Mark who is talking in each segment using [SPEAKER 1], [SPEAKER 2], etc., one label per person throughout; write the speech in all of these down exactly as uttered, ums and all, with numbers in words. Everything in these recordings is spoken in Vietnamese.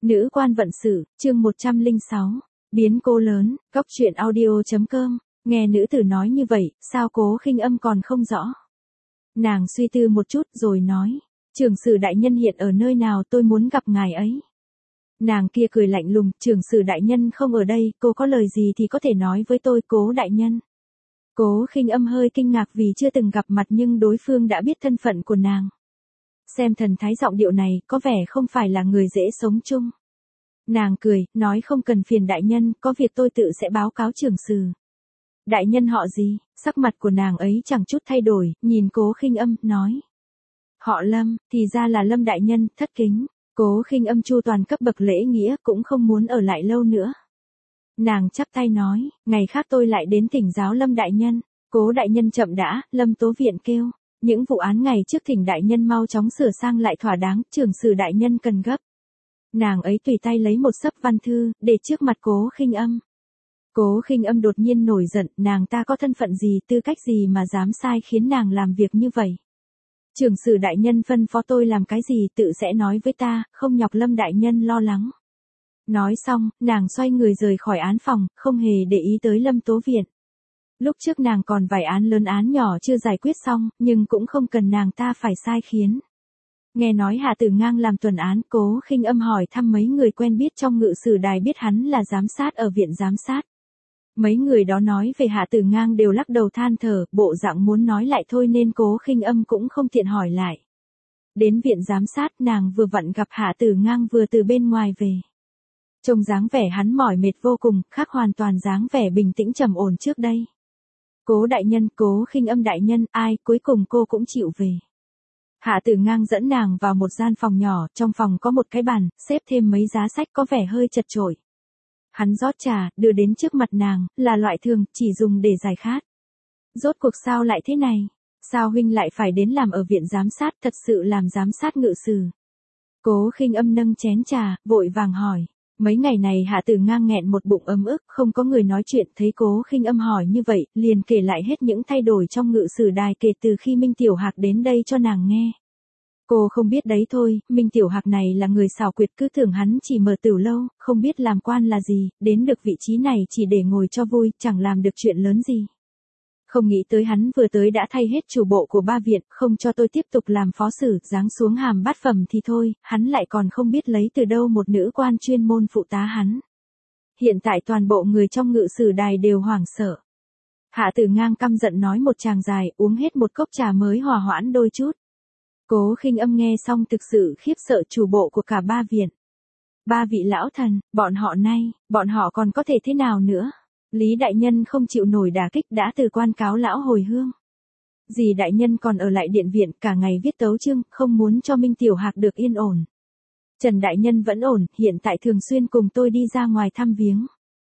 [SPEAKER 1] Nữ quan vận sự, chương một trăm lẻ sáu. Biến cố lớn, Cóc truyện audio chấm com. Nghe nữ tử nói như vậy, sao Cố Khinh Âm còn không rõ? Nàng suy tư một chút rồi nói, trưởng sử đại nhân hiện ở nơi nào, tôi muốn gặp ngài ấy. Nàng kia cười lạnh lùng, trưởng sử đại nhân không ở đây, cô có lời gì thì có thể nói với tôi, Cố đại nhân. Cố Khinh Âm hơi kinh ngạc vì chưa từng gặp mặt nhưng đối phương đã biết thân phận của nàng. Xem thần thái giọng điệu này, có vẻ không phải là người dễ sống chung. Nàng cười, nói không cần phiền đại nhân, có việc tôi tự sẽ báo cáo trưởng sử. Đại nhân họ gì? Sắc mặt của nàng ấy chẳng chút thay đổi, nhìn Cố Khinh Âm, nói. Họ Lâm, thì ra là Lâm đại nhân, thất kính. Cố Khinh Âm chu toàn cấp bậc lễ nghĩa, cũng không muốn ở lại lâu nữa. Nàng chắp tay nói, ngày khác tôi lại đến thỉnh giáo Lâm đại nhân. Cố đại nhân chậm đã, Lâm Tố Viện kêu. Những vụ án ngày trước thỉnh đại nhân mau chóng sửa sang lại thỏa đáng, trưởng sử đại nhân cần gấp. Nàng ấy tùy tay lấy một xấp văn thư, để trước mặt Cố Khinh Âm. Cố Khinh Âm đột nhiên nổi giận, nàng ta có thân phận gì, tư cách gì mà dám sai khiến nàng làm việc như vậy. Trưởng sử đại nhân phân phó tôi làm cái gì tự sẽ nói với ta, không nhọc Lâm đại nhân lo lắng. Nói xong, nàng xoay người rời khỏi án phòng, không hề để ý tới Lâm Tố Viện. Lúc trước nàng còn vài án lớn án nhỏ chưa giải quyết xong, nhưng cũng không cần nàng ta phải sai khiến. Nghe nói Hạ Tử Ngang làm tuần án, Cố Khinh Âm hỏi thăm mấy người quen biết trong ngự sử đài biết hắn là giám sát ở viện giám sát. Mấy người đó nói về Hạ Tử Ngang đều lắc đầu than thở, bộ dạng muốn nói lại thôi nên Cố Khinh Âm cũng không tiện hỏi lại. Đến viện giám sát nàng vừa vặn gặp Hạ Tử Ngang vừa từ bên ngoài về. Trông dáng vẻ hắn mỏi mệt vô cùng, khác hoàn toàn dáng vẻ bình tĩnh trầm ổn trước đây. Cố đại nhân, Cố Khinh Âm đại nhân, ai, cuối cùng cô cũng chịu về. Hạ Tử Ngang dẫn nàng vào một gian phòng nhỏ, trong phòng có một cái bàn, xếp thêm mấy giá sách có vẻ hơi chật chội. Hắn rót trà, đưa đến trước mặt nàng, là loại thường, chỉ dùng để giải khát. Rốt cuộc sao lại thế này? Sao huynh lại phải đến làm ở viện giám sát, thật sự làm giám sát ngự sử? Cố Khinh Âm nâng chén trà, vội vàng hỏi. Mấy ngày này Hạ Tử Ngang nghẹn một bụng ấm ức, không có người nói chuyện, thấy Cố Khinh Âm hỏi như vậy, liền kể lại hết những thay đổi trong ngự sử đài kể từ khi Minh Tiểu Hạc đến đây cho nàng nghe. Cô không biết đấy thôi, Minh Tiểu Hạc này là người xảo quyệt, cứ tưởng hắn chỉ mở tửu lâu, không biết làm quan là gì, đến được vị trí này chỉ để ngồi cho vui, chẳng làm được chuyện lớn gì. Không nghĩ tới hắn vừa tới đã thay hết chủ bộ của ba viện, không cho tôi tiếp tục làm phó sử, giáng xuống hàm bát phẩm thì thôi, hắn lại còn không biết lấy từ đâu một nữ quan chuyên môn phụ tá hắn. Hiện tại toàn bộ người trong ngự sử đài đều hoảng sợ. Hạ Tử Ngang căm giận nói một tràng dài, uống hết một cốc trà mới hòa hoãn đôi chút. Cố Khinh Âm nghe xong thực sự khiếp sợ, chủ bộ của cả ba viện. Ba vị lão thần, bọn họ nay, bọn họ còn có thể thế nào nữa? Lý đại nhân không chịu nổi đả kích đã từ quan cáo lão hồi hương. Dì đại nhân còn ở lại điện viện cả ngày viết tấu chương, không muốn cho Minh Tiểu Hạc được yên ổn. Trần đại nhân vẫn ổn, hiện tại thường xuyên cùng tôi đi ra ngoài thăm viếng.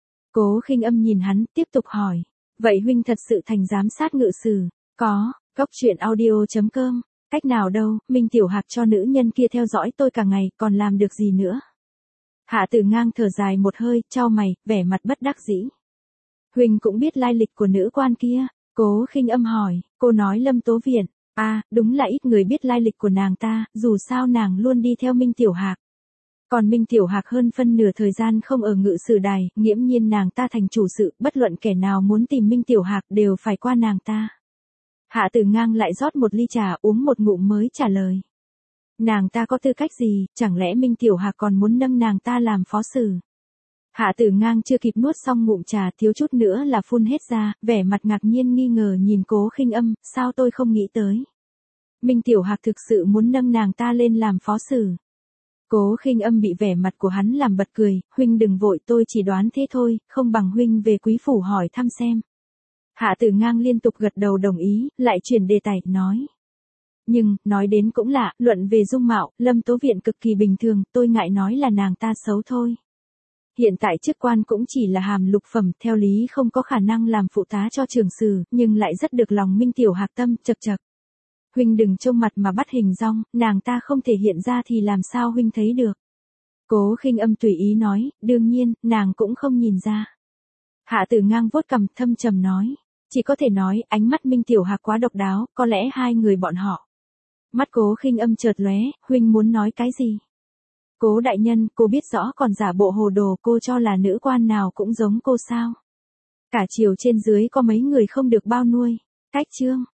[SPEAKER 1] Cố Khinh Âm nhìn hắn, tiếp tục hỏi. Vậy huynh thật sự thành giám sát ngự sử? Có, Cóc truyện audio chấm com. Cách nào đâu, Minh Tiểu Hạc cho nữ nhân kia theo dõi tôi cả ngày, còn làm được gì nữa? Hạ Tử Ngang thở dài một hơi, chau mày, vẻ mặt bất đắc dĩ. Huynh cũng biết lai lịch của nữ quan kia. Cố Khinh Âm hỏi, cô nói Lâm Tố Viện. À, đúng là ít người biết lai lịch của nàng ta, dù sao nàng luôn đi theo Minh Tiểu Hạc. Còn Minh Tiểu Hạc hơn phân nửa thời gian không ở ngự sử đài, nghiễm nhiên nàng ta thành chủ sự, bất luận kẻ nào muốn tìm Minh Tiểu Hạc đều phải qua nàng ta. Hạ Tử Ngang lại rót một ly trà, uống một ngụm mới trả lời. Nàng ta có tư cách gì, chẳng lẽ Minh Tiểu Hạc còn muốn nâng nàng ta làm phó sử? Hạ Tử Ngang chưa kịp nuốt xong ngụm trà, thiếu chút nữa là phun hết ra, vẻ mặt ngạc nhiên nghi ngờ nhìn Cố Khinh Âm, sao tôi không nghĩ tới? Minh Tiểu Hạc thực sự muốn nâng nàng ta lên làm phó sử. Cố Khinh Âm bị vẻ mặt của hắn làm bật cười, huynh đừng vội, tôi chỉ đoán thế thôi, không bằng huynh về quý phủ hỏi thăm xem. Hạ Tử Ngang liên tục gật đầu đồng ý, lại chuyển đề tài, nói. Nhưng, nói đến cũng lạ, luận về dung mạo, Lâm Tố Viện cực kỳ bình thường, tôi ngại nói là nàng ta xấu thôi. Hiện tại chức quan cũng chỉ là hàm lục phẩm, theo lý không có khả năng làm phụ tá cho trưởng sử, nhưng lại rất được lòng Minh Tiểu Hạc tâm, chật chật. Huynh đừng trông mặt mà bắt hình dong, nàng ta không thể hiện ra thì làm sao huynh thấy được. Cố Khinh Âm tùy ý nói, đương nhiên, nàng cũng không nhìn ra. Hạ Tử Ngang vuốt cằm thâm trầm nói, chỉ có thể nói ánh mắt Minh Tiểu Hạc quá độc đáo, có lẽ hai người bọn họ. Mắt Cố Khinh Âm chợt lóe, huynh muốn nói cái gì? Cố đại nhân, cô biết rõ còn giả bộ hồ đồ, cô cho là nữ quan nào cũng giống cô sao? Cả triều trên dưới có mấy người không được bao nuôi. Cách chương.